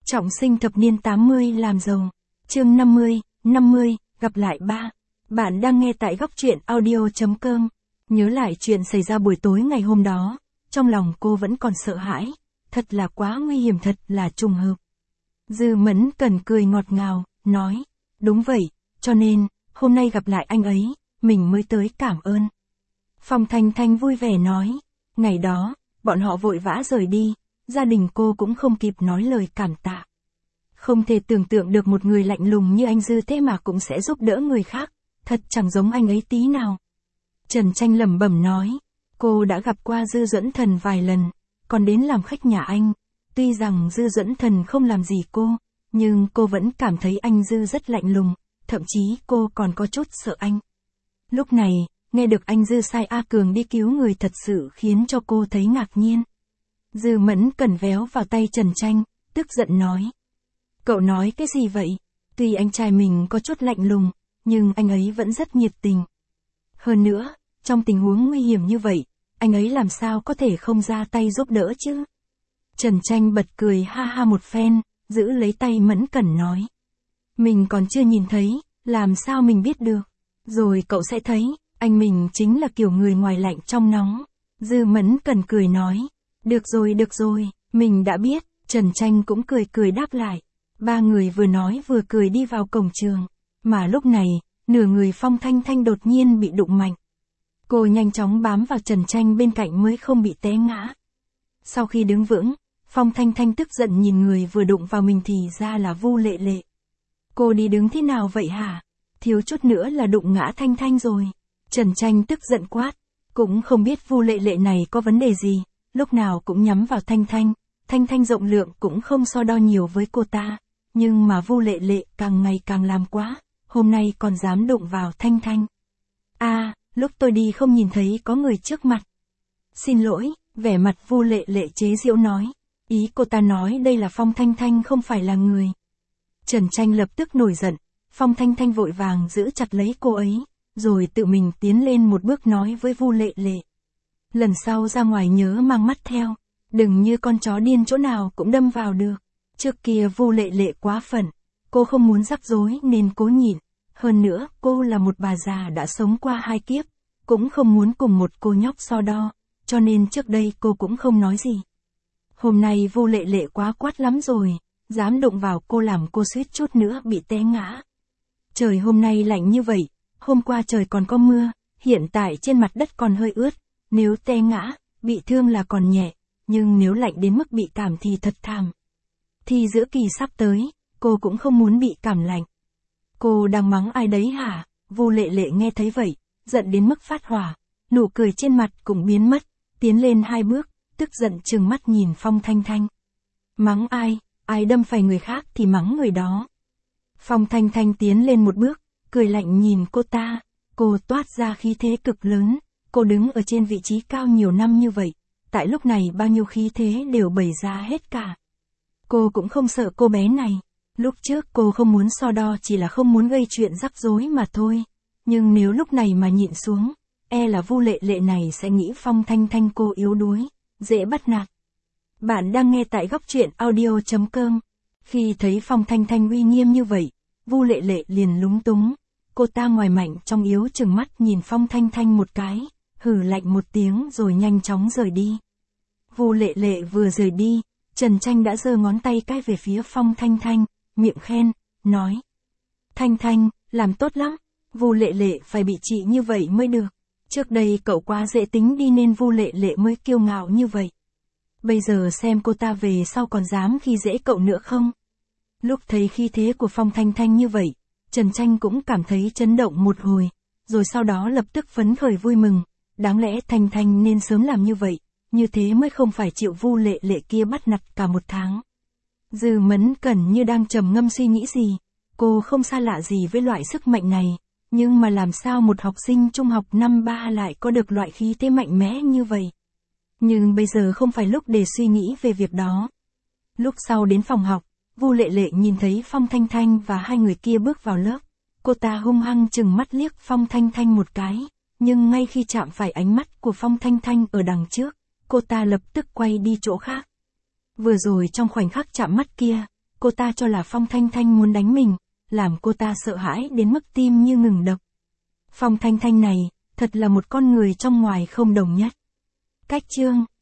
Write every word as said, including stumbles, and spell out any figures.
Trọng sinh thập niên tám mươi làm giàu. Chương năm mươi, năm mươi, gặp lại ba. Bạn đang nghe tại góc truyện audio chấm com. Nhớ lại chuyện xảy ra buổi tối ngày hôm đó, trong lòng cô vẫn còn sợ hãi. Thật là quá nguy hiểm, thật là trùng hợp. Dư Mẫn Cẩn cười ngọt ngào, nói, đúng vậy, cho nên, hôm nay gặp lại anh ấy, mình mới tới cảm ơn. Phong Thanh Thanh vui vẻ nói, ngày đó, bọn họ vội vã rời đi, gia đình cô cũng không kịp nói lời cảm tạ. Không thể tưởng tượng được một người lạnh lùng như anh Dư thế mà cũng sẽ giúp đỡ người khác, thật chẳng giống anh ấy tí nào. Trần Tranh lẩm bẩm nói, cô đã gặp qua Dư Duẫn Thần vài lần, còn đến làm khách nhà anh. Tuy rằng Dư Duẫn Thần không làm gì cô, nhưng cô vẫn cảm thấy anh Dư rất lạnh lùng, thậm chí cô còn có chút sợ anh. Lúc này, nghe được anh Dư sai A Cường đi cứu người thật sự khiến cho cô thấy ngạc nhiên. Dư Mẫn Cẩn véo vào tay Trần Tranh, tức giận nói. Cậu nói cái gì vậy? Tuy anh trai mình có chút lạnh lùng, nhưng anh ấy vẫn rất nhiệt tình. Hơn nữa, trong tình huống nguy hiểm như vậy, anh ấy làm sao có thể không ra tay giúp đỡ chứ? Trần Tranh bật cười ha ha một phen, giữ lấy tay Mẫn Cẩn nói. Mình còn chưa nhìn thấy, làm sao mình biết được? Rồi cậu sẽ thấy, anh mình chính là kiểu người ngoài lạnh trong nóng. Dư Mẫn Cẩn cười nói. Được rồi được rồi, mình đã biết. Trần Tranh cũng cười cười đáp lại. Ba người vừa nói vừa cười đi vào cổng trường. Mà lúc này, nửa người Phong Thanh Thanh đột nhiên bị đụng mạnh. Cô nhanh chóng bám vào Trần Tranh bên cạnh mới không bị té ngã. Sau khi đứng vững, Phong Thanh Thanh tức giận nhìn người vừa đụng vào mình thì ra là Vu Lệ Lệ. Cô đi đứng thế nào vậy hả? Thiếu chút nữa là đụng ngã Thanh Thanh rồi. Trần Tranh tức giận quát. Cũng không biết Vu Lệ Lệ này có vấn đề gì, lúc nào cũng nhắm vào Thanh Thanh. Thanh Thanh rộng lượng cũng không so đo nhiều với cô ta. Nhưng mà Vu Lệ Lệ càng ngày càng làm quá, hôm nay còn dám đụng vào Thanh Thanh. À, lúc tôi đi không nhìn thấy có người trước mặt. Xin lỗi, vẻ mặt Vu Lệ Lệ chế giễu nói. Ý cô ta nói đây là Phong Thanh Thanh không phải là người. Trần Tranh lập tức nổi giận, Phong Thanh Thanh vội vàng giữ chặt lấy cô ấy, rồi tự mình tiến lên một bước nói với Vu Lệ Lệ. Lần sau ra ngoài nhớ mang mắt theo, đừng như con chó điên chỗ nào cũng đâm vào được. Trước kia Vu Lệ Lệ quá phận, cô không muốn rắc rối nên cố nhịn. Hơn nữa, cô là một bà già đã sống qua hai kiếp, cũng không muốn cùng một cô nhóc so đo, cho nên trước đây cô cũng không nói gì. Hôm nay Vu Lệ Lệ quá quát lắm rồi, dám đụng vào cô làm cô suýt chút nữa bị té ngã. Trời hôm nay lạnh như vậy, hôm qua trời còn có mưa, hiện tại trên mặt đất còn hơi ướt, nếu té ngã, bị thương là còn nhẹ, nhưng nếu lạnh đến mức bị cảm thì thật thảm. Thi giữa kỳ sắp tới, cô cũng không muốn bị cảm lạnh. Cô đang mắng ai đấy hả? Vu Lệ Lệ nghe thấy vậy, giận đến mức phát hỏa, nụ cười trên mặt cũng biến mất, tiến lên hai bước, tức giận trừng mắt nhìn Phong Thanh Thanh. Mắng ai, ai đâm phải người khác thì mắng người đó. Phong Thanh Thanh tiến lên một bước, cười lạnh nhìn cô ta, cô toát ra khí thế cực lớn, cô đứng ở trên vị trí cao nhiều năm như vậy, tại lúc này bao nhiêu khí thế đều bày ra hết cả. Cô cũng không sợ cô bé này, lúc trước cô không muốn so đo chỉ là không muốn gây chuyện rắc rối mà thôi, nhưng nếu lúc này mà nhịn xuống, e là Vu Lệ Lệ này sẽ nghĩ Phong Thanh Thanh cô yếu đuối, dễ bắt nạt. Bạn đang nghe tại góc truyện audio chấm com. Khi thấy Phong Thanh Thanh uy nghiêm như vậy, Vu Lệ Lệ liền lúng túng, cô ta ngoài mạnh trong yếu trừng mắt nhìn Phong Thanh Thanh một cái, hừ lạnh một tiếng rồi nhanh chóng rời đi. Vu Lệ Lệ vừa rời đi, Trần Tranh đã giơ ngón tay cái về phía Phong Thanh Thanh, miệng khen, nói. Thanh Thanh, làm tốt lắm, Vu Lệ Lệ phải bị trị như vậy mới được. Trước đây cậu quá dễ tính đi nên Vu Lệ Lệ mới kiêu ngạo như vậy. Bây giờ xem cô ta về sau còn dám khi dễ cậu nữa không? Lúc thấy khí thế của Phong Thanh Thanh như vậy, Trần Tranh cũng cảm thấy chấn động một hồi, rồi sau đó lập tức phấn khởi vui mừng. Đáng lẽ Thanh Thanh nên sớm làm như vậy, như thế mới không phải chịu Vu Lệ Lệ kia bắt nạt cả một tháng. Dư Mẫn Cẩn như đang trầm ngâm suy nghĩ gì, cô không xa lạ gì với loại sức mạnh này, nhưng mà làm sao một học sinh trung học năm ba lại có được loại khí thế mạnh mẽ như vậy? Nhưng bây giờ không phải lúc để suy nghĩ về việc đó. Lúc sau đến phòng học, Vu Lệ Lệ nhìn thấy Phong Thanh Thanh và hai người kia bước vào lớp, cô ta hung hăng trừng mắt liếc Phong Thanh Thanh một cái, nhưng ngay khi chạm phải ánh mắt của Phong Thanh Thanh ở đằng trước, cô ta lập tức quay đi chỗ khác. Vừa rồi trong khoảnh khắc chạm mắt kia, cô ta cho là Phong Thanh Thanh muốn đánh mình, làm cô ta sợ hãi đến mức tim như ngừng đập. Phong Thanh Thanh này, thật là một con người trong ngoài không đồng nhất. Cách chương